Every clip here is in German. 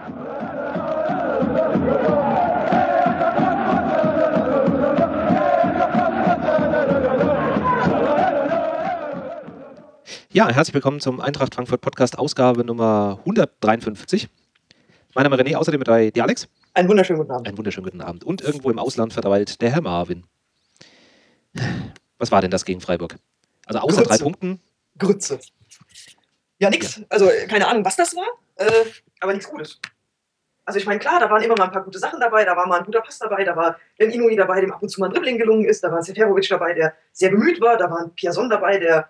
Ja, herzlich willkommen zum Eintracht Frankfurt Podcast, Ausgabe Nummer 153. Mein Name ist René, außerdem mit dabei der Alex. Einen wunderschönen guten Abend. Einen wunderschönen guten Abend. Und irgendwo im Ausland verteilt der Herr Marvin. Was war denn das gegen Freiburg? Also außer Grütze. 3 Punkten. Grütze. Ja, nix. Ja. Also keine Ahnung, was das war, aber nichts Gutes. Also ich meine, klar, da waren immer mal ein paar gute Sachen dabei, da war mal ein guter Pass dabei, da war ein Inouye dabei, dem ab und zu mal ein Dribbling gelungen ist, da war ein Seferovic dabei, der sehr bemüht war, da war ein Piazon dabei, der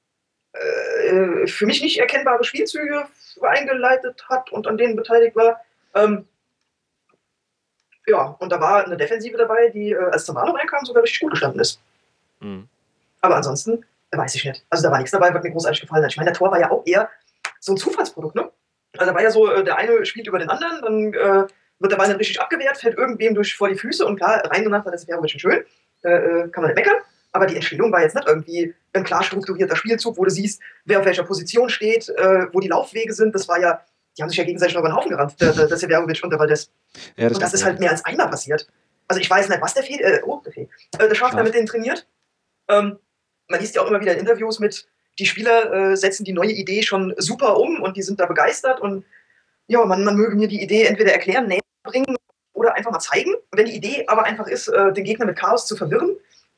für mich nicht erkennbare Spielzüge eingeleitet hat und an denen beteiligt war. Ja, und da war eine Defensive dabei, die, als Zambrano reinkam, sogar richtig gut gestanden ist. Mhm. Aber ansonsten weiß ich nicht. Also da war nichts dabei, was mir großartig gefallen hat. Ich meine, der Tor war ja auch eher so ein Zufallsprodukt, ne? Also da war ja so, der eine spielt über den anderen, dann wird der Ball dann richtig abgewehrt, fällt irgendwem vor die Füße und klar, reingemacht hat, das wäre richtig schön. Kann man nicht meckern. Aber die Entstehung war jetzt nicht irgendwie ein klar strukturierter Spielzug, wo du siehst, wer auf welcher Position steht, wo die Laufwege sind. Das war ja, die haben sich ja gegenseitig noch über den Haufen gerannt, der Seferovic und der Valdez. Ja, und das ist halt mehr als einmal passiert. Also ich weiß nicht, was der Schaf da mit denen trainiert. Man liest ja auch immer wieder in Interviews mit, die Spieler setzen die neue Idee schon super um und die sind da begeistert. Und ja, man möge mir die Idee entweder erklären, näher bringen oder einfach mal zeigen. Wenn die Idee aber einfach ist, den Gegner mit Chaos zu verwirren,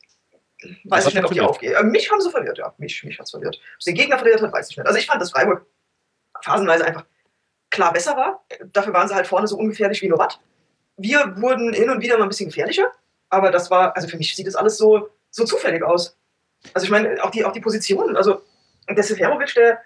weiß ich nicht, ob die aufgeht. Mich haben sie verwirrt, ja. Mich hat es verwirrt. Ob es den Gegner verwirrt hat, weiß ich nicht. Also ich fand, dass Freiburg phasenweise einfach klar besser war. Dafür waren sie halt vorne so ungefährlich wie nur was. Wir wurden hin und wieder mal ein bisschen gefährlicher. Aber das war, also für mich sieht das alles so zufällig aus. Also ich meine, auch die Positionen. Also der Seferovic, der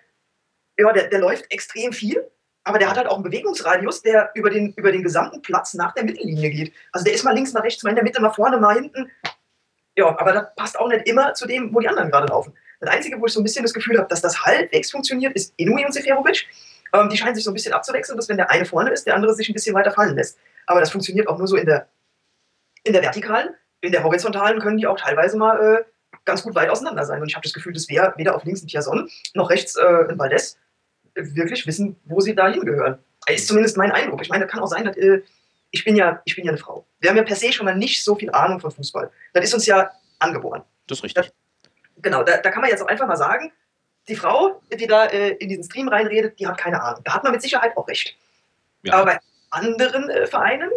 läuft extrem viel. Aber der hat halt auch einen Bewegungsradius, der über den gesamten Platz nach der Mittellinie geht. Also der ist mal links, mal rechts, mal in der Mitte, mal vorne, mal hinten. Ja, aber das passt auch nicht immer zu dem, wo die anderen gerade laufen. Das Einzige, wo ich so ein bisschen das Gefühl habe, dass das halbwegs funktioniert, ist Inouye und Seferovic. Die scheinen sich so ein bisschen abzuwechseln, dass wenn der eine vorne ist, der andere sich ein bisschen weiter fallen lässt. Aber das funktioniert auch nur so in der Vertikalen. In der Horizontalen können die auch teilweise mal ganz gut weit auseinander sein. Und ich habe das Gefühl, dass wir weder auf links ein Piazon noch rechts ein Valdez wirklich wissen, wo sie da hingehören. Ist zumindest mein Eindruck. Ich meine, das kann auch sein, dass ich bin ja eine Frau. Wir haben ja per se schon mal nicht so viel Ahnung von Fußball. Das ist uns ja angeboren. Das ist richtig. Genau, da kann man jetzt auch einfach mal sagen, die Frau, die da in diesen Stream reinredet, die hat keine Ahnung. Da hat man mit Sicherheit auch recht. Ja. Aber bei anderen Vereinen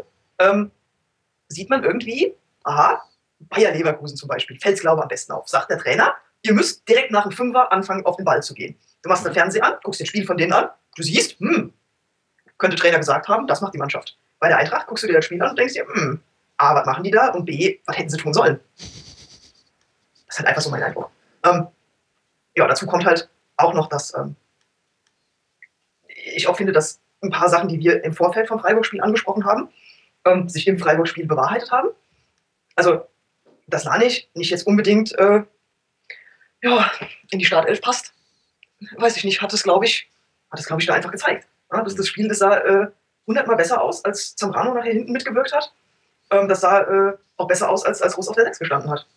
sieht man irgendwie, aha, Bayer Leverkusen zum Beispiel, fällt's glaube am besten auf, sagt der Trainer, ihr müsst direkt nach dem Fünfer anfangen, auf den Ball zu gehen. Du machst den Fernseher an, guckst das Spiel von denen an, du siehst, könnte Trainer gesagt haben, das macht die Mannschaft. Bei der Eintracht guckst du dir das Spiel an und denkst dir, A, was machen die da? Und B, was hätten sie tun sollen? Das ist halt einfach so mein Eindruck. Ja, dazu kommt halt auch noch, dass ich auch finde, dass ein paar Sachen, die wir im Vorfeld vom Freiburg-Spiel angesprochen haben, sich im Freiburg-Spiel bewahrheitet haben. Also, dass Lanich nicht jetzt unbedingt in die Startelf passt, weiß ich nicht, hat es, glaube ich, da einfach gezeigt. Ja, das Spiel, das sah 100-mal besser aus, als Zambrano nachher hinten mitgewirkt hat. Das sah auch besser aus, als Russ auf der 6 gestanden hat.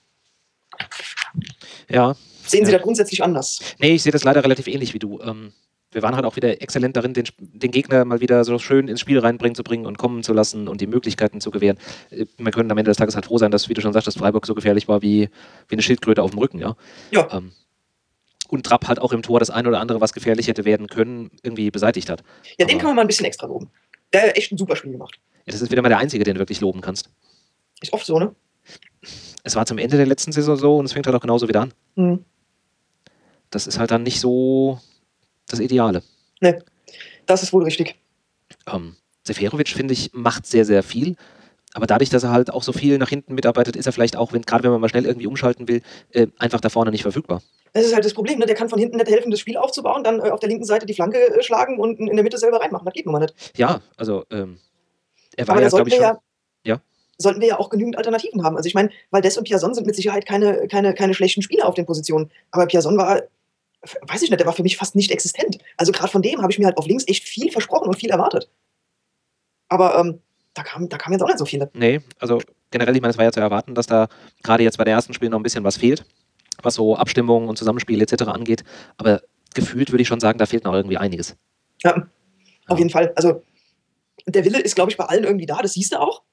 Ja. Sehen Sie das grundsätzlich anders? Nee, ich sehe das leider relativ ähnlich wie du. Wir waren halt auch wieder exzellent darin, den Gegner mal wieder so schön ins Spiel reinbringen und kommen zu lassen und die Möglichkeiten zu gewähren. Wir können am Ende des Tages halt froh sein, dass, wie du schon sagst, Freiburg so gefährlich war wie eine Schildkröte auf dem Rücken. Ja. Und Trapp halt auch im Tor das ein oder andere, was gefährlich hätte werden können, irgendwie beseitigt hat. Ja, den kann man mal ein bisschen extra loben. Der hat echt ein super Spiel gemacht. Ja, das ist wieder mal der Einzige, den du wirklich loben kannst. Ist oft so, ne? Es war zum Ende der letzten Saison so und es fängt halt auch genauso wieder an. Mhm. Das ist halt dann nicht so das Ideale. Ne, das ist wohl richtig. Seferovic, finde ich, macht sehr, sehr viel. Aber dadurch, dass er halt auch so viel nach hinten mitarbeitet, ist er vielleicht auch, gerade wenn man mal schnell irgendwie umschalten will, einfach da vorne nicht verfügbar. Das ist halt das Problem, ne? Der kann von hinten nicht helfen, das Spiel aufzubauen, dann auf der linken Seite die Flanke schlagen und in der Mitte selber reinmachen. Das geht nun mal nicht. Ja, also er war ja, glaube ich, schon... Sollten wir ja auch genügend Alternativen haben. Also ich meine, Valdez und Piazon sind mit Sicherheit keine schlechten Spieler auf den Positionen. Aber Piazon war, weiß ich nicht, der war für mich fast nicht existent. Also gerade von dem habe ich mir halt auf links echt viel versprochen und viel erwartet. Aber da kam jetzt auch nicht so viele. Nee, also generell, ich meine, es war ja zu erwarten, dass da gerade jetzt bei der ersten Spiel noch ein bisschen was fehlt, was so Abstimmung und Zusammenspiel etc. angeht. Aber gefühlt würde ich schon sagen, da fehlt noch irgendwie einiges. Ja, auf jeden Fall. Also Der Wille ist, glaube ich, bei allen irgendwie da, das siehst du auch.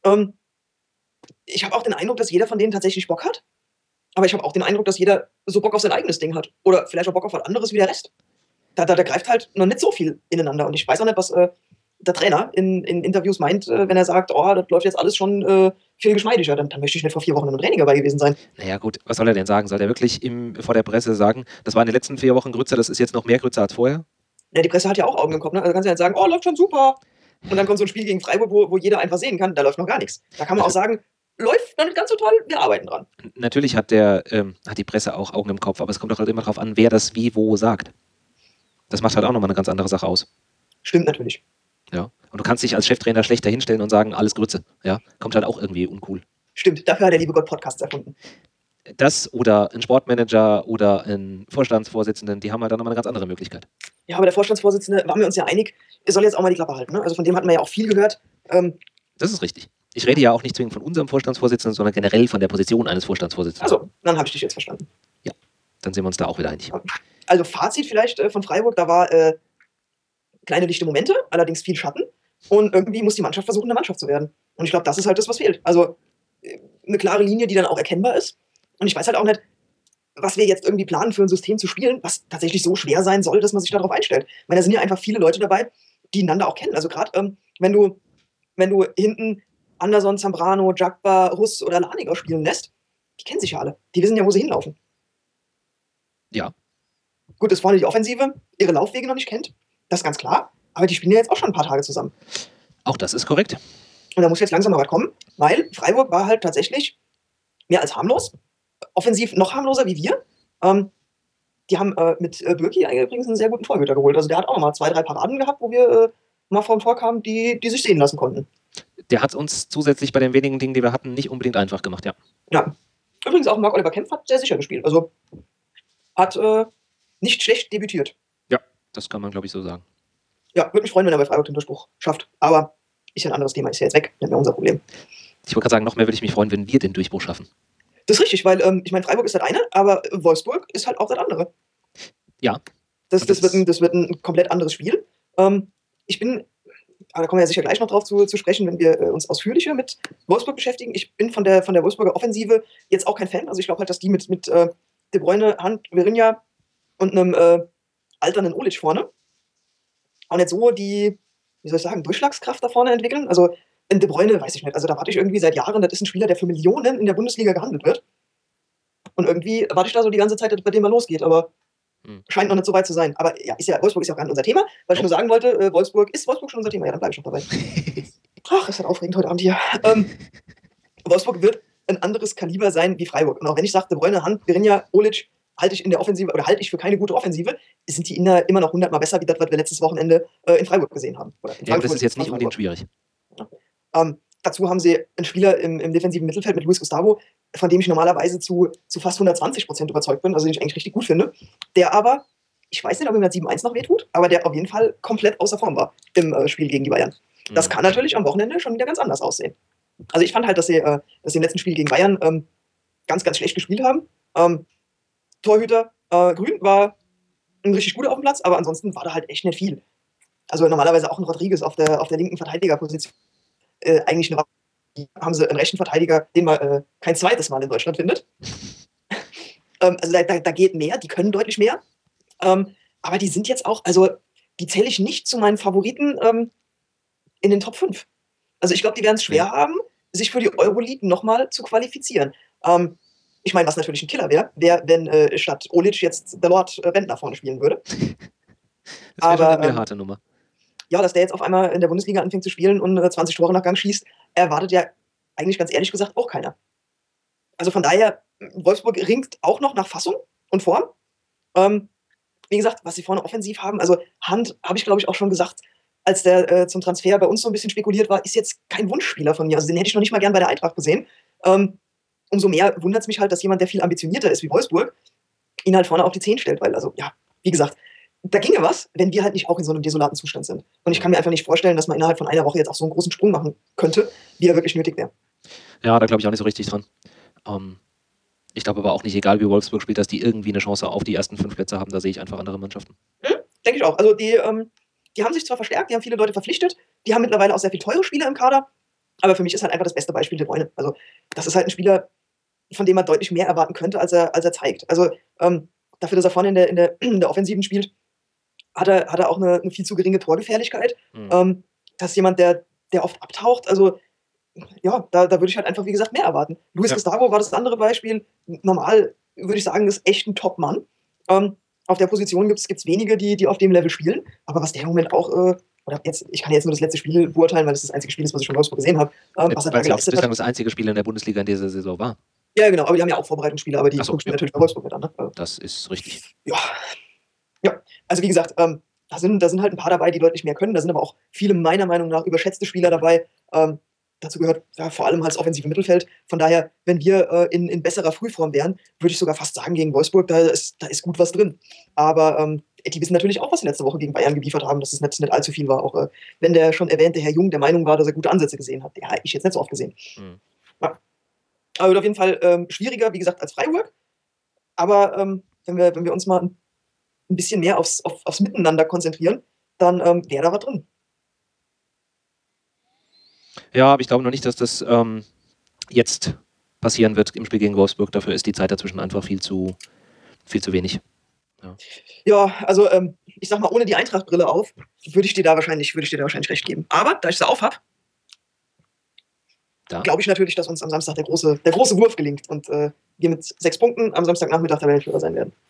Ich habe auch den Eindruck, dass jeder von denen tatsächlich Bock hat. Aber ich habe auch den Eindruck, dass jeder so Bock auf sein eigenes Ding hat. Oder vielleicht auch Bock auf was anderes wie der Rest. Da greift halt noch nicht so viel ineinander. Und ich weiß auch nicht, was der Trainer in Interviews meint, wenn er sagt, oh, das läuft jetzt alles schon viel geschmeidiger. Dann möchte ich nicht vor 4 Wochen im Training dabei gewesen sein. Naja gut, was soll er denn sagen? Soll er wirklich vor der Presse sagen, das war in den letzten 4 Wochen Grütze, das ist jetzt noch mehr Grütze als vorher? Ja, die Presse hat ja auch Augen im Kopf. Ne? Also kannst du ja sagen, oh, läuft schon super. Und dann kommt so ein Spiel gegen Freiburg, wo jeder einfach sehen kann, da läuft noch gar nichts. Da kann man auch sagen, läuft noch nicht ganz so toll, wir arbeiten dran. Natürlich hat die Presse auch Augen im Kopf, aber es kommt doch halt immer darauf an, wer das wie wo sagt. Das macht halt auch nochmal eine ganz andere Sache aus. Stimmt natürlich. Ja. Und du kannst dich als Cheftrainer schlechter hinstellen und sagen, alles Grütze. Ja. Kommt halt auch irgendwie uncool. Stimmt, dafür hat der liebe Gott Podcasts erfunden. Das oder ein Sportmanager oder ein Vorstandsvorsitzenden, die haben halt dann nochmal eine ganz andere Möglichkeit. Ja, aber der Vorstandsvorsitzende, waren wir uns ja einig, soll jetzt auch mal die Klappe halten. Ne? Also von dem hatten wir ja auch viel gehört. Das ist richtig. Ich rede ja auch nicht zwingend von unserem Vorstandsvorsitzenden, sondern generell von der Position eines Vorstandsvorsitzenden. Also, dann habe ich dich jetzt verstanden. Ja, dann sind wir uns da auch wieder einig. Also Fazit vielleicht von Freiburg, da war kleine lichte Momente, allerdings viel Schatten. Und irgendwie muss die Mannschaft versuchen, eine Mannschaft zu werden. Und ich glaube, das ist halt das, was fehlt. Also eine klare Linie, die dann auch erkennbar ist. Und ich weiß halt auch nicht, was wir jetzt irgendwie planen, für ein System zu spielen, was tatsächlich so schwer sein soll, dass man sich darauf einstellt. Weil da sind ja einfach viele Leute dabei, die einander auch kennen. Also gerade wenn du hinten Anderson, Zambrano, Jagba, Russ oder Laniger spielen lässt, die kennen sich ja alle. Die wissen ja, wo sie hinlaufen. Ja. Gut, dass vorne die Offensive ihre Laufwege noch nicht kennt. Das ist ganz klar. Aber die spielen ja jetzt auch schon ein paar Tage zusammen. Auch das ist korrekt. Und da muss jetzt langsam mal was kommen, weil Freiburg war halt tatsächlich mehr als harmlos. Offensiv noch harmloser wie wir. Die haben mit Bürki übrigens einen sehr guten Torhüter geholt. Also der hat auch noch mal 2, 3 Paraden gehabt, wo wir mal vor dem Tor kamen, die sich sehen lassen konnten. Der hat es uns zusätzlich bei den wenigen Dingen, die wir hatten, nicht unbedingt einfach gemacht, ja. Ja. Übrigens auch Marc-Oliver Kempf hat sehr sicher gespielt. Also hat nicht schlecht debütiert. Ja, das kann man, glaube ich, so sagen. Ja, würde mich freuen, wenn er bei Freiburg den Durchbruch schafft. Aber ist ja ein anderes Thema, ist ja jetzt weg, nicht mehr unser Problem. Ich wollte gerade sagen, noch mehr würde ich mich freuen, wenn wir den Durchbruch schaffen. Das ist richtig, weil ich meine, Freiburg ist das eine, aber Wolfsburg ist halt auch das andere. Ja. Das wird ein komplett anderes Spiel. Ich bin, aber da kommen wir ja sicher gleich noch drauf zu sprechen, wenn wir uns ausführlicher mit Wolfsburg beschäftigen. Ich bin von der Wolfsburger Offensive jetzt auch kein Fan. Also ich glaube halt, dass die mit De Bruyne, Hand, Virinha und einem alternden Olic vorne auch nicht so die, wie soll ich sagen, Durchschlagskraft da vorne entwickeln. Also in De Bruyne weiß ich nicht. Also da warte ich irgendwie seit Jahren, das ist ein Spieler, der für Millionen in der Bundesliga gehandelt wird. Und irgendwie warte ich da so die ganze Zeit, dass bei dem mal losgeht. Aber scheint noch nicht so weit zu sein. Aber ja, Wolfsburg ist ja auch gar nicht unser Thema. Weil ich nur sagen wollte, ist Wolfsburg schon unser Thema? Ja, dann bleibe ich noch dabei. Ach, ist das aufregend heute Abend hier. Wolfsburg wird ein anderes Kaliber sein wie Freiburg. Und auch wenn ich sage, De Bruyne, Hand, Virinha, Olic, halte ich in der Offensive oder halte ich für keine gute Offensive, sind die immer noch 100-mal besser, wie das, was wir letztes Wochenende in Freiburg gesehen haben. Ja, aber das ist jetzt nicht unbedingt schwierig. Dazu haben sie einen Spieler im defensiven Mittelfeld mit Luis Gustavo, von dem ich normalerweise zu fast 120% überzeugt bin, also den ich eigentlich richtig gut finde, der aber, ich weiß nicht, ob ihm das 7-1 noch wehtut, aber der auf jeden Fall komplett außer Form war im Spiel gegen die Bayern. Das kann natürlich am Wochenende schon wieder ganz anders aussehen. Also ich fand halt, dass sie im letzten Spiel gegen Bayern ganz, ganz schlecht gespielt haben. Torhüter Grün war ein richtig guter auf dem Platz, aber ansonsten war da halt echt nicht viel. Also normalerweise auch ein Rodriguez auf der linken Verteidigerposition. Eigentlich haben sie einen rechten Verteidiger, den man kein zweites Mal in Deutschland findet. Also da geht mehr, die können deutlich mehr. Aber die sind jetzt auch, also die zähle ich nicht zu meinen Favoriten in den Top 5. Also ich glaube, die werden es schwer haben, sich für die Euroleague nochmal zu qualifizieren. Ich meine, was natürlich ein Killer wäre, wenn statt Olic jetzt der Lord Bentner vorne spielen würde. Das wäre schon eine harte Nummer. Ja, dass der jetzt auf einmal in der Bundesliga anfängt zu spielen und 20 Tore nach Gang schießt, erwartet ja eigentlich ganz ehrlich gesagt auch keiner. Also von daher, Wolfsburg ringt auch noch nach Fassung und Form. Wie gesagt, was sie vorne offensiv haben, also Hand, habe ich glaube ich auch schon gesagt, als der zum Transfer bei uns so ein bisschen spekuliert war, ist jetzt kein Wunschspieler von mir. Also den hätte ich noch nicht mal gern bei der Eintracht gesehen. Umso mehr wundert es mich halt, dass jemand, der viel ambitionierter ist wie Wolfsburg, ihn halt vorne auf die 10 stellt, weil, also ja, wie gesagt, da ginge was, wenn wir halt nicht auch in so einem desolaten Zustand sind. Und ich kann mir einfach nicht vorstellen, dass man innerhalb von einer Woche jetzt auch so einen großen Sprung machen könnte, wie er wirklich nötig wäre. Ja, da glaube ich auch nicht so richtig dran. Ich glaube aber auch nicht, egal wie Wolfsburg spielt, dass die irgendwie eine Chance auf die ersten 5 Plätze haben. Da sehe ich einfach andere Mannschaften. Denke ich auch. Also die die haben sich zwar verstärkt, die haben viele Leute verpflichtet, die haben mittlerweile auch sehr viele teure Spieler im Kader, aber für mich ist halt einfach das beste Beispiel De Bruyne. Also das ist halt ein Spieler, von dem man deutlich mehr erwarten könnte, als er zeigt. Also dafür, dass er vorne in der Offensiven spielt, hat er auch eine viel zu geringe Torgefährlichkeit. Das ist jemand, der oft abtaucht. Also ja, da würde ich halt einfach, wie gesagt, mehr erwarten. Luis Gustavo war das andere Beispiel. Normal würde ich sagen, ist echt ein Top-Mann. Auf der Position gibt es wenige, die auf dem Level spielen. Aber was der im Moment auch, oder jetzt, ich kann jetzt nur das letzte Spiel beurteilen, weil das das einzige Spiel ist, was ich von Wolfsburg gesehen habe. Was er da geleistet hat. Das einzige Spiel in der Bundesliga in dieser Saison war. Ja, genau, aber die haben ja auch Vorbereitungsspiele, aber die spielen natürlich bei Wolfsburg mit an. Ne? Das ist richtig. Ja, also wie gesagt, da sind halt ein paar dabei, die deutlich mehr können. Da sind aber auch viele meiner Meinung nach überschätzte Spieler dabei. Dazu gehört vor allem halt das offensive Mittelfeld. Von daher, wenn wir in besserer Frühform wären, würde ich sogar fast sagen, gegen Wolfsburg, da ist gut was drin. Aber die wissen natürlich auch, was sie letzte Woche gegen Bayern geliefert haben, dass es nicht allzu viel war. Auch wenn der schon erwähnte Herr Jung der Meinung war, dass er gute Ansätze gesehen hat. Ja, ich jetzt nicht so oft gesehen. Ja. Aber wird auf jeden Fall schwieriger, wie gesagt, als Freiburg. Aber wenn wir uns mal ein bisschen mehr aufs Miteinander konzentrieren, dann wäre da was drin. Ja, aber ich glaube noch nicht, dass das jetzt passieren wird im Spiel gegen Wolfsburg. Dafür ist die Zeit dazwischen einfach viel zu wenig. Ja, also ich sag mal, ohne die Eintracht-Brille auf, würde ich dir da wahrscheinlich recht geben. Aber da ich sie auf habe, glaube ich natürlich, dass uns am Samstag der große Wurf gelingt und wir mit 6 Punkten am Samstagnachmittag Tabellenführer sein werden.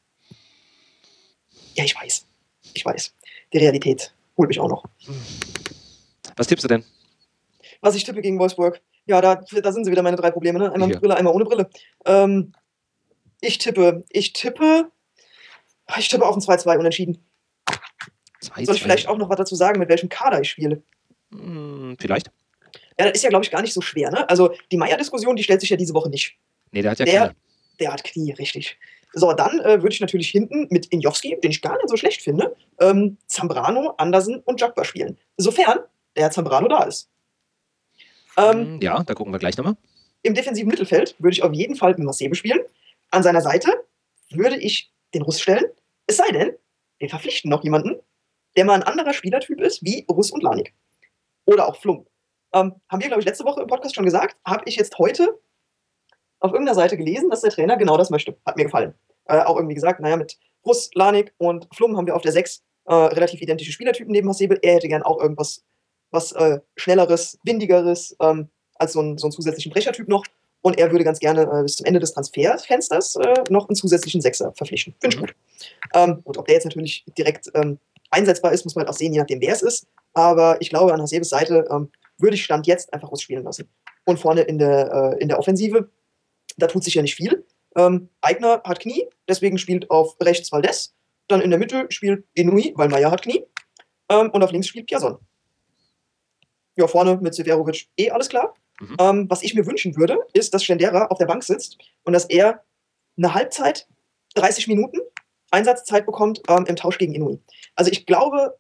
Ja, ich weiß. Die Realität holt mich auch noch. Was tippst du denn? Was ich tippe gegen Wolfsburg? Ja, da sind sie wieder meine 3 Probleme. Ne? Einmal mit Brille, einmal ohne Brille. Ich tippe auf ein 2-2 unentschieden. 2-2. Soll ich vielleicht auch noch was dazu sagen, mit welchem Kader ich spiele? Vielleicht. Ja, das ist ja, glaube ich, gar nicht so schwer. Ne? Also die Meier-Diskussion, die stellt sich ja diese Woche nicht. Nee, der hat ja Knie. Der hat Knie, richtig. So, dann würde ich natürlich hinten mit Injowski, den ich gar nicht so schlecht finde, Zambrano, Andersen und Jagba spielen. Sofern der Zambrano da ist. Ja, da gucken wir gleich nochmal. Im defensiven Mittelfeld würde ich auf jeden Fall mit Masebe spielen. An seiner Seite würde ich den Russ stellen. Es sei denn, wir verpflichten noch jemanden, der mal ein anderer Spielertyp ist, wie Russ und Lanik. Oder auch Flum. Haben wir, glaube ich, letzte Woche im Podcast schon gesagt. Habe ich jetzt heute auf irgendeiner Seite gelesen, dass der Trainer genau das möchte. Hat mir gefallen. Auch irgendwie gesagt, naja, mit Russ, Lanik und Flum haben wir auf der 6 relativ identische Spielertypen neben Hasebe. Er hätte gern auch irgendwas was Schnelleres, Windigeres, als so einen zusätzlichen Brechertyp noch. Und er würde ganz gerne bis zum Ende des Transferfensters noch einen zusätzlichen Sechser verpflichten. Finde ich gut. Und ob der jetzt natürlich direkt einsetzbar ist, muss man halt auch sehen, je nachdem, wer es ist. Aber ich glaube, an Hasebes Seite würde ich Stand jetzt einfach ausspielen lassen. Und vorne in der Offensive, da tut sich ja nicht viel. Aigner hat Knie, deswegen spielt auf rechts Valdez. Dann in der Mitte spielt Inui, weil Meier hat Knie. Und auf links spielt Piazon. Ja, vorne mit Severovic alles klar. Was ich mir wünschen würde, ist, dass Schendera auf der Bank sitzt und dass er eine Halbzeit, 30 Minuten Einsatzzeit bekommt im Tausch gegen Inui. Also ich glaube,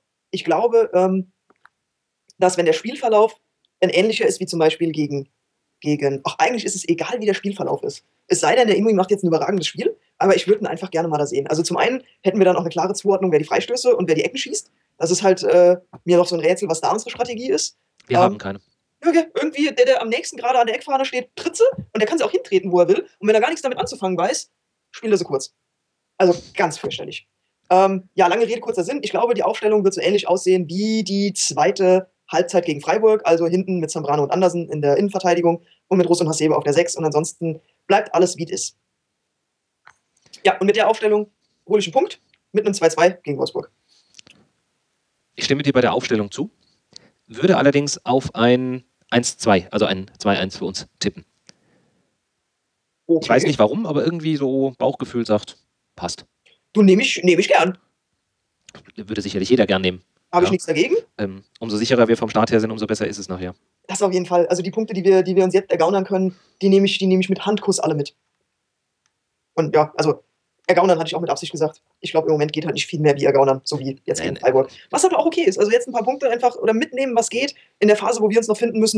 dass wenn der Spielverlauf ein ähnlicher ist wie zum Beispiel gegen eigentlich ist es egal, wie der Spielverlauf ist. Es sei denn, der Inui macht jetzt ein überragendes Spiel, aber ich würde ihn einfach gerne mal da sehen. Also zum einen hätten wir dann auch eine klare Zuordnung, wer die Freistöße und wer die Ecken schießt. Das ist halt mir noch so ein Rätsel, was da unsere Strategie ist. Wir haben keine. Okay, irgendwie, der am nächsten gerade an der Eckfahne steht, tritt sie und der kann sie auch hintreten, wo er will. Und wenn er gar nichts damit anzufangen weiß, spielt er sie kurz. Also ganz fürchterlich. Ja, lange Rede, kurzer Sinn. Ich glaube, die Aufstellung wird so ähnlich aussehen wie die zweite Halbzeit gegen Freiburg. Also hinten mit Zambrano und Andersen in der Innenverteidigung und mit Russ und Hasebe auf der 6. Und ansonsten bleibt alles, wie es ist. Ja, und mit der Aufstellung hole ich einen Punkt mit einem 2-2 gegen Wolfsburg. Ich stimme dir bei der Aufstellung zu, würde allerdings auf ein 1-2, also ein 2-1 für uns tippen. Okay. Ich weiß nicht warum, aber irgendwie so Bauchgefühl sagt, passt. Du, nehme ich gern. Würde sicherlich jeder gern nehmen. Habe ich nichts dagegen. Umso sicherer wir vom Start her sind, umso besser ist es nachher. Das auf jeden Fall. Also die Punkte, die wir uns jetzt ergaunern können, die nehme ich mit Handkuss alle mit. Und ja, also ergaunern hatte ich auch mit Absicht gesagt. Ich glaube, im Moment geht halt nicht viel mehr wie ergaunern, so wie jetzt gegen Freiburg. Was aber auch okay ist. Also jetzt ein paar Punkte einfach oder mitnehmen, was geht, in der Phase, wo wir uns noch finden müssen,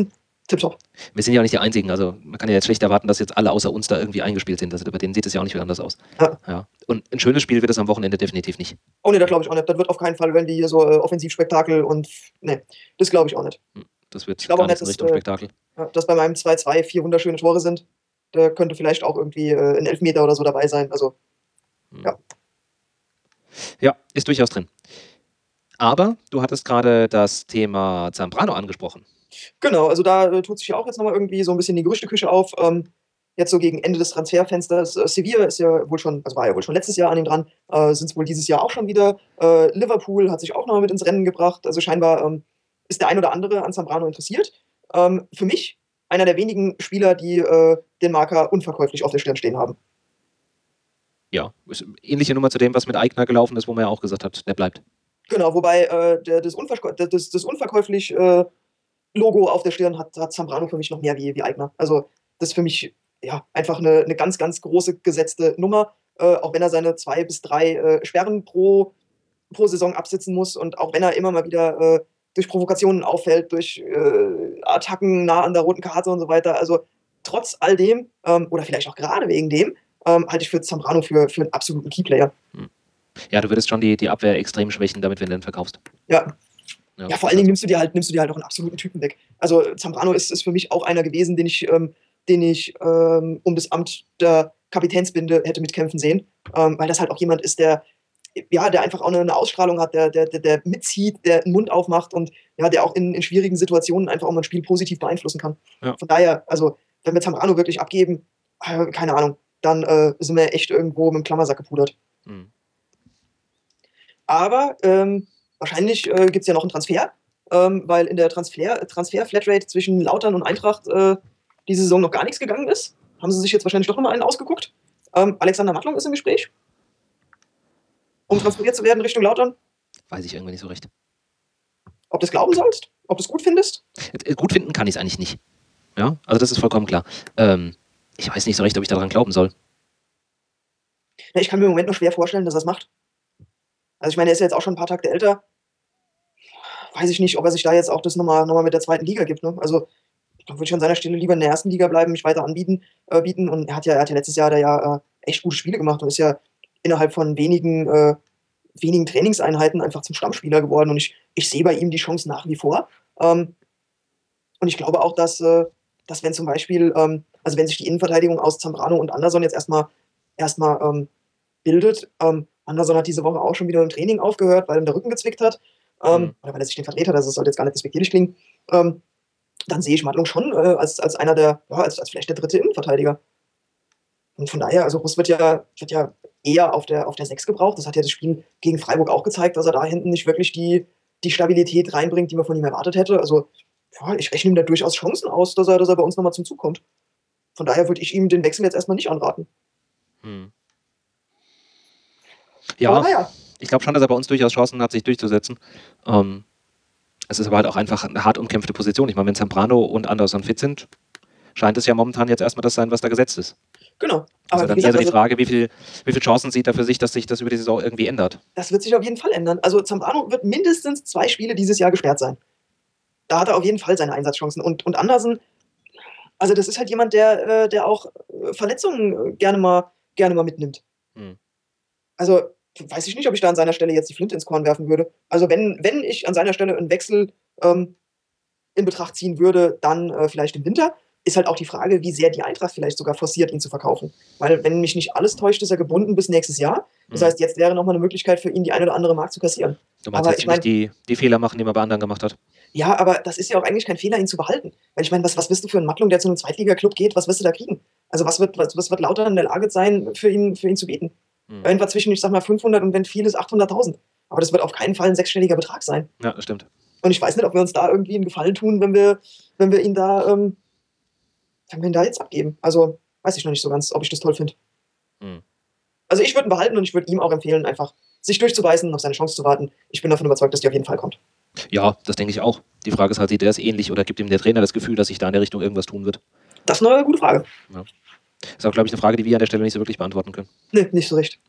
tipptopp. Wir sind ja auch nicht die Einzigen, also man kann ja jetzt schlecht erwarten, dass jetzt alle außer uns da irgendwie eingespielt sind. Also bei denen sieht es ja auch nicht viel anders aus. Ja. Und ein schönes Spiel wird es am Wochenende definitiv nicht. Oh ne, das glaube ich auch nicht. Das wird auf keinen Fall, wenn die hier so Offensivspektakel und ne, das glaube ich auch nicht. Das wird gar nicht in Richtung Spektakel. Dass bei meinem 2-2 4 wunderschöne Tore sind. Da könnte vielleicht auch irgendwie ein Elfmeter oder so dabei sein. Also, ja. Ja, ist durchaus drin. Aber du hattest gerade das Thema Zambrano angesprochen. Genau, also da tut sich ja auch jetzt nochmal irgendwie so ein bisschen die Gerüchteküche auf. Jetzt so gegen Ende des Transferfensters. Sevilla ist ja wohl schon, also war ja wohl schon letztes Jahr an ihm dran, sind es wohl dieses Jahr auch schon wieder. Liverpool hat sich auch nochmal mit ins Rennen gebracht. Also scheinbar ist der ein oder andere an Zambrano interessiert. Für mich einer der wenigen Spieler, die den Marker unverkäuflich auf der Stirn stehen haben. Ja, ist ähnliche Nummer zu dem, was mit Aigner gelaufen ist, wo man ja auch gesagt hat, der bleibt. Genau, wobei das unverkäuflich Logo auf der Stirn hat Zambrano für mich noch mehr wie Aigner. Also das ist für mich ja einfach eine ganz, ganz große gesetzte Nummer. Auch wenn er seine 2 bis 3 Sperren pro Saison absitzen muss und auch wenn er immer mal wieder durch Provokationen auffällt, durch Attacken nah an der roten Karte und so weiter. Also trotz all dem, oder vielleicht auch gerade wegen dem, halte ich für Zambrano für einen absoluten Keyplayer. Ja, du würdest schon die Abwehr extrem schwächen, damit wenn du den verkaufst. Ja, vor allen Dingen nimmst du dir halt auch einen absoluten Typen weg. Also Zambrano ist für mich auch einer gewesen, den ich um das Amt der Kapitänsbinde hätte mitkämpfen sehen, weil das halt auch jemand ist, der einfach auch eine Ausstrahlung hat, der mitzieht, der den Mund aufmacht und ja, der auch in schwierigen Situationen einfach auch mal ein Spiel positiv beeinflussen kann. Ja. Von daher, also wenn wir Zambrano wirklich abgeben, keine Ahnung, dann sind wir echt irgendwo mit dem Klammersack gepudert. Mhm. Aber wahrscheinlich gibt es ja noch einen Transfer, weil in der Transfer-Flatrate zwischen Lautern und Eintracht diese Saison noch gar nichts gegangen ist. Haben sie sich jetzt wahrscheinlich doch nochmal einen ausgeguckt. Alexander Mattlung ist im Gespräch, um transferiert zu werden Richtung Lautern. Weiß ich irgendwie nicht so recht. Ob du es glauben sollst? Ob du es gut findest? Gut finden kann ich es eigentlich nicht. Ja, also das ist vollkommen klar. Ich weiß nicht so recht, ob ich daran glauben soll. Ja, ich kann mir im Moment noch schwer vorstellen, dass er es macht. Also ich meine, er ist ja jetzt auch schon ein paar Tage älter. Weiß ich nicht, ob er sich da jetzt auch das nochmal mit der zweiten Liga gibt. Ne? Also dann würde ich an seiner Stelle lieber in der ersten Liga bleiben, mich weiter bieten. Und er hat ja letztes Jahr echt gute Spiele gemacht und ist ja innerhalb von wenigen Trainingseinheiten einfach zum Stammspieler geworden. Und ich sehe bei ihm die Chance nach wie vor. Und ich glaube auch, dass wenn zum Beispiel, also wenn sich die Innenverteidigung aus Zambrano und Anderson jetzt erstmal bildet, Anderson hat diese Woche auch schon wieder im Training aufgehört, weil ihm der Rücken gezwickt hat. Oder weil er sich den verdreht hat, also das sollte jetzt gar nicht despektierlich klingen. Dann sehe ich Mattlung schon als einer der, als vielleicht der dritte Innenverteidiger. Und von daher, also Russ wird ja eher auf der 6 gebraucht. Das hat ja das Spiel gegen Freiburg auch gezeigt, dass er da hinten nicht wirklich die Stabilität reinbringt, die man von ihm erwartet hätte. Also ja, ich rechne ihm da durchaus Chancen aus, dass er bei uns nochmal zum Zug kommt. Von daher würde ich ihm den Wechsel jetzt erstmal nicht anraten. Ja, ja, ich glaube schon, dass er bei uns durchaus Chancen hat, sich durchzusetzen. Es ist aber halt auch einfach eine hart umkämpfte Position. Ich meine, wenn Zambrano und Anderson fit sind, scheint es ja momentan jetzt erstmal das sein, was da gesetzt ist. Genau. Aber also dann eher so die Frage, wie viel Chancen sieht er für sich, dass sich das über die Saison irgendwie ändert? Das wird sich auf jeden Fall ändern. Also Zambrano wird mindestens 2 Spiele dieses Jahr gesperrt sein. Da hat er auf jeden Fall seine Einsatzchancen. Und Andersen, also das ist halt jemand, der auch Verletzungen gerne mal mitnimmt. Also weiß ich nicht, ob ich da an seiner Stelle jetzt die Flinte ins Korn werfen würde. Also wenn ich an seiner Stelle einen Wechsel in Betracht ziehen würde, dann vielleicht im Winter. Ist halt auch die Frage, wie sehr die Eintracht vielleicht sogar forciert, ihn zu verkaufen. Weil, wenn mich nicht alles täuscht, ist er gebunden bis nächstes Jahr. Das heißt, jetzt wäre nochmal eine Möglichkeit für ihn, die eine oder andere Mark zu kassieren. Du meinst aber jetzt nicht die Fehler machen, die man bei anderen gemacht hat? Ja, aber das ist ja auch eigentlich kein Fehler, ihn zu behalten. Weil ich meine, was bist du für einen Mattlung, der zu einem Zweitliga-Club geht? Was wirst du da kriegen? Also was wird Lautern in der Lage sein, für ihn zu bieten? Irgendwas zwischen, ich sag mal, 500 und wenn viel ist 800.000. Aber das wird auf keinen Fall ein 6-stelliger Betrag sein. Ja, das stimmt. Und ich weiß nicht, ob wir uns da irgendwie einen Gefallen tun, wenn wir ihn da jetzt abgeben. Also weiß ich noch nicht so ganz, ob ich das toll finde. Also ich würde ihn behalten und ich würde ihm auch empfehlen, einfach sich durchzubeißen und auf seine Chance zu warten. Ich bin davon überzeugt, dass die auf jeden Fall kommt. Ja, das denke ich auch. Die Frage ist halt, sieht er es ähnlich oder gibt ihm der Trainer das Gefühl, dass sich da in der Richtung irgendwas tun wird? Das ist eine gute Frage. Ja. Ist auch, glaube ich, eine Frage, die wir an der Stelle nicht so wirklich beantworten können. Nee, nicht so recht.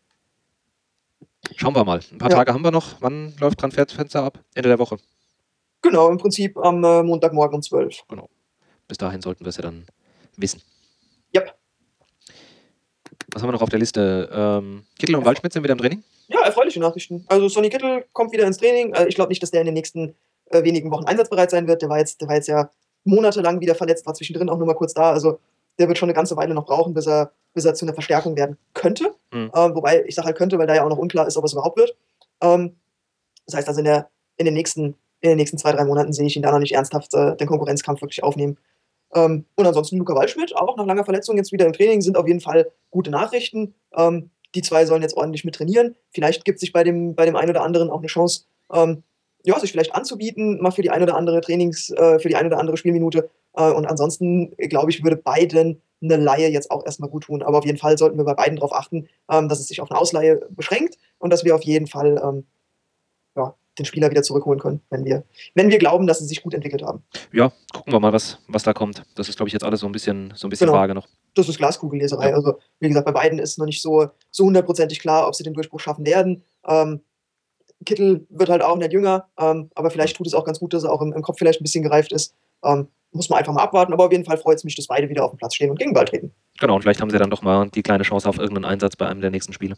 Schauen wir mal. Ein paar Tage haben wir noch. Wann läuft Transferfenster ab? Ende der Woche. Genau, im Prinzip am Montagmorgen um 12. Genau. Bis dahin sollten wir es ja dann wissen. Yep. Was haben wir noch auf der Liste? Kittel und Waldschmidt sind wieder im Training? Ja, erfreuliche Nachrichten. Also Sonny Kittel kommt wieder ins Training. Ich glaube nicht, dass der in den nächsten wenigen Wochen einsatzbereit sein wird. Der war jetzt ja monatelang wieder verletzt, war zwischendrin auch nur mal kurz da. Also der wird schon eine ganze Weile noch brauchen, bis er zu einer Verstärkung werden könnte. Wobei, ich sage halt könnte, weil da ja auch noch unklar ist, ob es überhaupt wird. Das heißt also, in den nächsten 2-3 Monaten sehe ich ihn da noch nicht ernsthaft den Konkurrenzkampf wirklich aufnehmen. Und ansonsten Luca Waldschmidt, auch nach langer Verletzung jetzt wieder im Training, sind auf jeden Fall gute Nachrichten. Die zwei sollen jetzt ordentlich mit trainieren. Vielleicht gibt sich bei dem einen oder anderen auch eine Chance, sich vielleicht anzubieten, mal für die eine oder andere für die eine oder andere Spielminute. Und ansonsten, glaube ich, würde beiden eine Leihe jetzt auch erstmal gut tun. Aber auf jeden Fall sollten wir bei beiden darauf achten, dass es sich auf eine Ausleihe beschränkt und dass wir auf jeden Fall den Spieler wieder zurückholen können, wenn wir glauben, dass sie sich gut entwickelt haben. Ja, gucken wir mal, was da kommt. Das ist, glaube ich, jetzt alles so ein bisschen Genau. vage noch. Das ist Glaskugelleserei. Ja. Also, wie gesagt, bei beiden ist noch nicht so hundertprozentig klar, ob sie den Durchbruch schaffen werden. Kittel wird halt auch nicht jünger, aber vielleicht tut es auch ganz gut, dass er auch im Kopf vielleicht ein bisschen gereift ist. Muss man einfach mal abwarten, aber auf jeden Fall freut es mich, dass beide wieder auf dem Platz stehen und gegen den Ball treten. Genau, und vielleicht haben sie dann doch mal die kleine Chance auf irgendeinen Einsatz bei einem der nächsten Spiele.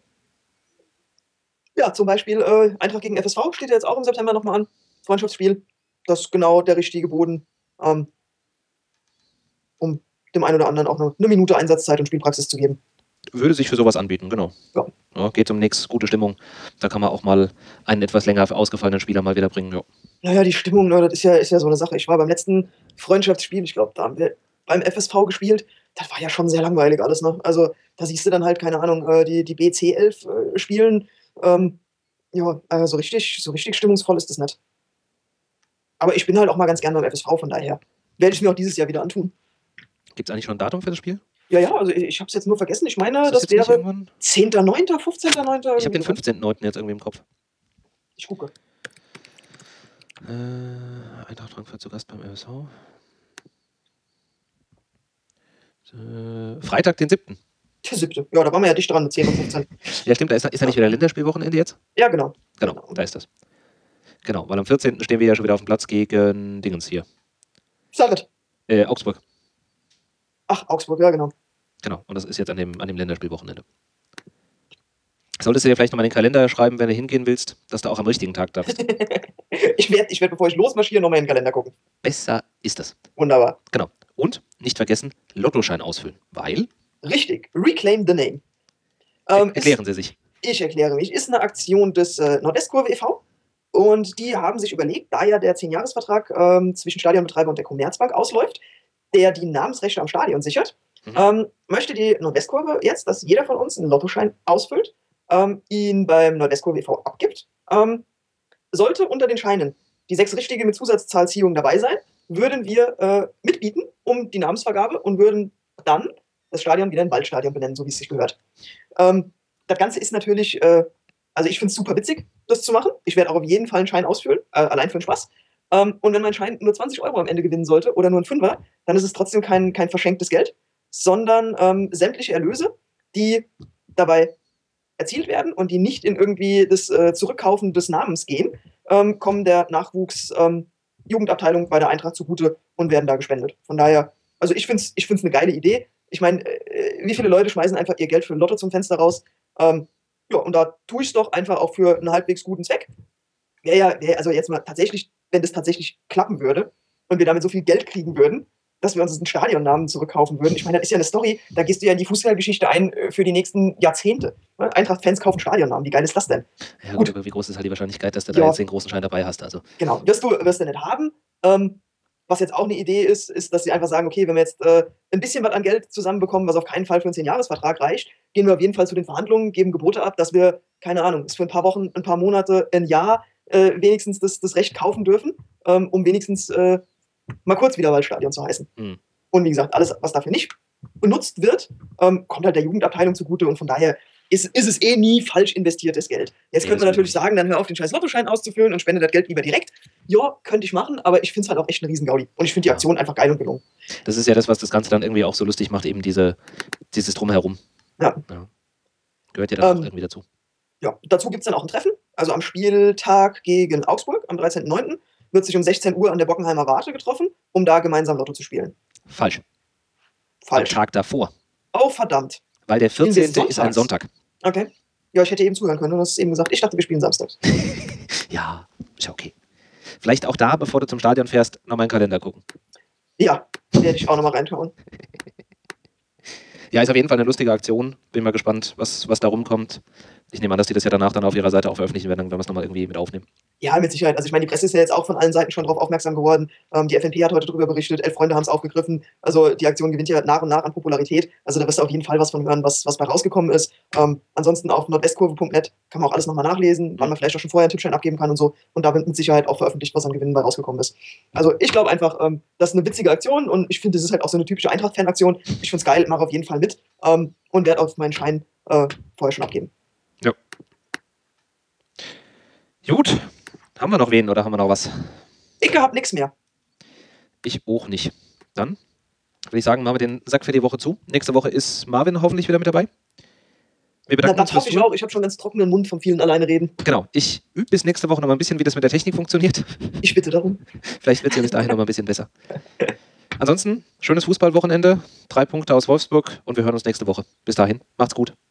Ja, zum Beispiel Eintracht gegen FSV steht ja jetzt auch im September nochmal an. Freundschaftsspiel. Das ist genau der richtige Boden, um dem einen oder anderen auch eine Minute Einsatzzeit und Spielpraxis zu geben. Würde sich für sowas anbieten, genau. Ja, geht um nichts, gute Stimmung. Da kann man auch mal einen etwas länger ausgefallenen Spieler mal wieder bringen. Ja. Naja, die Stimmung, das ist ja so eine Sache. Ich war beim letzten Freundschaftsspiel, ich glaube, da haben wir beim FSV gespielt. Das war ja schon sehr langweilig alles, ne? Also da siehst du dann halt, keine Ahnung, die BC11 spielen. So richtig stimmungsvoll ist das nicht. Aber ich bin halt auch mal ganz gerne beim FSV, von daher werde ich mir auch dieses Jahr wieder antun. Gibt es eigentlich schon ein Datum für das Spiel? Ja, also ich habe es jetzt nur vergessen. Ich meine, das wäre 10.9., 15.9. Ich habe den 15.9. jetzt irgendwie im Kopf. Ich gucke. Eintracht Frankfurt zu Gast beim FSV. Freitag, den 7. Der 7. Ja, da waren wir ja dicht dran mit 10 und 15. Ja, stimmt, da ist ja nicht wieder Länderspielwochenende jetzt? Ja, genau. Genau, da ist das. Genau, weil am 14. stehen wir ja schon wieder auf dem Platz gegen Dingens hier. Sarit. Augsburg. Ach, Augsburg, ja, genau. Genau, und das ist jetzt an dem Länderspielwochenende. Solltest du dir vielleicht nochmal in den Kalender schreiben, wenn du hingehen willst, dass du auch am richtigen Tag darfst. Ich werd, bevor ich losmarschiere, nochmal in den Kalender gucken. Besser ist das. Wunderbar. Genau. Und nicht vergessen, Lottoschein ausfüllen, weil... Richtig, Reclaim the Name. Erklären Sie sich. Ich erkläre mich. Ist eine Aktion des Nordwestkurve e.V. Und die haben sich überlegt, da ja der 10-Jahres-Vertrag zwischen Stadionbetreiber und der Commerzbank ausläuft, der die Namensrechte am Stadion sichert, möchte die Nordwestkurve jetzt, dass jeder von uns einen Lottoschein ausfüllt, ihn beim Nordwestkurve e.V. abgibt. Sollte unter den Scheinen die 6 richtige mit Zusatzzahlziehung dabei sein, würden wir mitbieten um die Namensvergabe und würden dann das Stadion wieder ein Waldstadion benennen, so wie es sich gehört. Das Ganze ist natürlich, also ich finde es super witzig, das zu machen. Ich werde auch auf jeden Fall einen Schein ausfüllen, allein für den Spaß. Und wenn mein Schein nur 20 Euro am Ende gewinnen sollte oder nur ein Fünfer, dann ist es trotzdem kein verschenktes Geld, sondern sämtliche Erlöse, die dabei erzielt werden und die nicht in irgendwie das Zurückkaufen des Namens gehen, kommen der Nachwuchs-Jugendabteilung bei der Eintracht zugute und werden da gespendet. Von daher, also ich find's eine geile Idee. Ich meine, wie viele Leute schmeißen einfach ihr Geld für ein Lotto zum Fenster raus? Und da tue ich es doch einfach auch für einen halbwegs guten Zweck. Also jetzt mal tatsächlich, wenn das tatsächlich klappen würde und wir damit so viel Geld kriegen würden, dass wir uns einen Stadionnamen zurückkaufen würden. Ich meine, das ist ja eine Story, da gehst du ja in die Fußballgeschichte ein für die nächsten Jahrzehnte. Eintracht-Fans kaufen Stadionnamen, wie geil ist das denn? Ja, gut, aber wie groß ist halt die Wahrscheinlichkeit, dass du da jetzt den großen Schein dabei hast? Also. Genau, wirst du nicht haben. Was jetzt auch eine Idee ist, dass sie einfach sagen, okay, wenn wir jetzt ein bisschen was an Geld zusammenbekommen, was auf keinen Fall für einen 10-Jahres-Vertrag reicht, gehen wir auf jeden Fall zu den Verhandlungen, geben Gebote ab, dass wir, keine Ahnung, es für ein paar Wochen, ein paar Monate, ein Jahr wenigstens das Recht kaufen dürfen, um wenigstens mal kurz wieder Waldstadion zu heißen. Und wie gesagt, alles, was dafür nicht benutzt wird, kommt halt der Jugendabteilung zugute und von daher ist es nie falsch investiertes Geld. Jetzt könnte man natürlich sagen, dann hör auf, den scheiß Lottoschein auszufüllen und spende das Geld lieber direkt. Ja, könnte ich machen, aber ich finde es halt auch echt eine Riesengaudi. Und ich finde die Aktion einfach geil und gelungen. Das ist ja das, was das Ganze dann irgendwie auch so lustig macht, eben dieses Drumherum. Ja. Gehört ja dann auch irgendwie dazu. Ja, dazu gibt es dann auch ein Treffen. Also am Spieltag gegen Augsburg, am 13.09. wird sich um 16 Uhr an der Bockenheimer Warte getroffen, um da gemeinsam Lotto zu spielen. Falsch. Falsch. Am Tag davor. Oh, verdammt. Weil der 14. ist ein Sonntag. Okay. Ja, ich hätte eben zuhören können, du hast eben gesagt, ich dachte, wir spielen samstags. Ja, ist ja okay. Vielleicht auch da, bevor du zum Stadion fährst, nochmal in den Kalender gucken. Ja, werde ich auch nochmal reinschauen. Ja, ist auf jeden Fall eine lustige Aktion. Bin mal gespannt, was da rumkommt. Ich nehme an, dass die das ja danach dann auf ihrer Seite auch veröffentlichen werden, dann werden wir es nochmal irgendwie mit aufnehmen. Ja, mit Sicherheit. Also ich meine, die Presse ist ja jetzt auch von allen Seiten schon darauf aufmerksam geworden. Die FNP hat heute darüber berichtet, 11 Freunde haben es aufgegriffen. Also die Aktion gewinnt ja nach und nach an Popularität. Also da wirst du auf jeden Fall was von hören, was bei rausgekommen ist. Ansonsten auf nordwestkurve.net kann man auch alles nochmal nachlesen, wann man vielleicht auch schon vorher einen Tippschein abgeben kann und so. Und da wird mit Sicherheit auch veröffentlicht, was an Gewinnen bei rausgekommen ist. Also ich glaube einfach, das ist eine witzige Aktion und ich finde, das ist halt auch so eine typische Eintracht-Fan-Aktion. Ich finde es geil, mache auf jeden Fall mit und werde auf meinen Schein vorher schon abgeben. Ja. Gut. Haben wir noch wen oder haben wir noch was? Ich hab nichts mehr. Ich auch nicht. Dann würde ich sagen, machen wir den Sack für die Woche zu. Nächste Woche ist Marvin hoffentlich wieder mit dabei. Wir bedanken uns. Das hoffe ich auch. Ich habe schon ganz trockenen Mund vom vielen alleine reden. Genau. Ich übe bis nächste Woche noch mal ein bisschen, wie das mit der Technik funktioniert. Ich bitte darum. Vielleicht wird es ja bis dahin noch mal ein bisschen besser. Ansonsten, schönes Fußballwochenende. 3 Punkte aus Wolfsburg und wir hören uns nächste Woche. Bis dahin, macht's gut.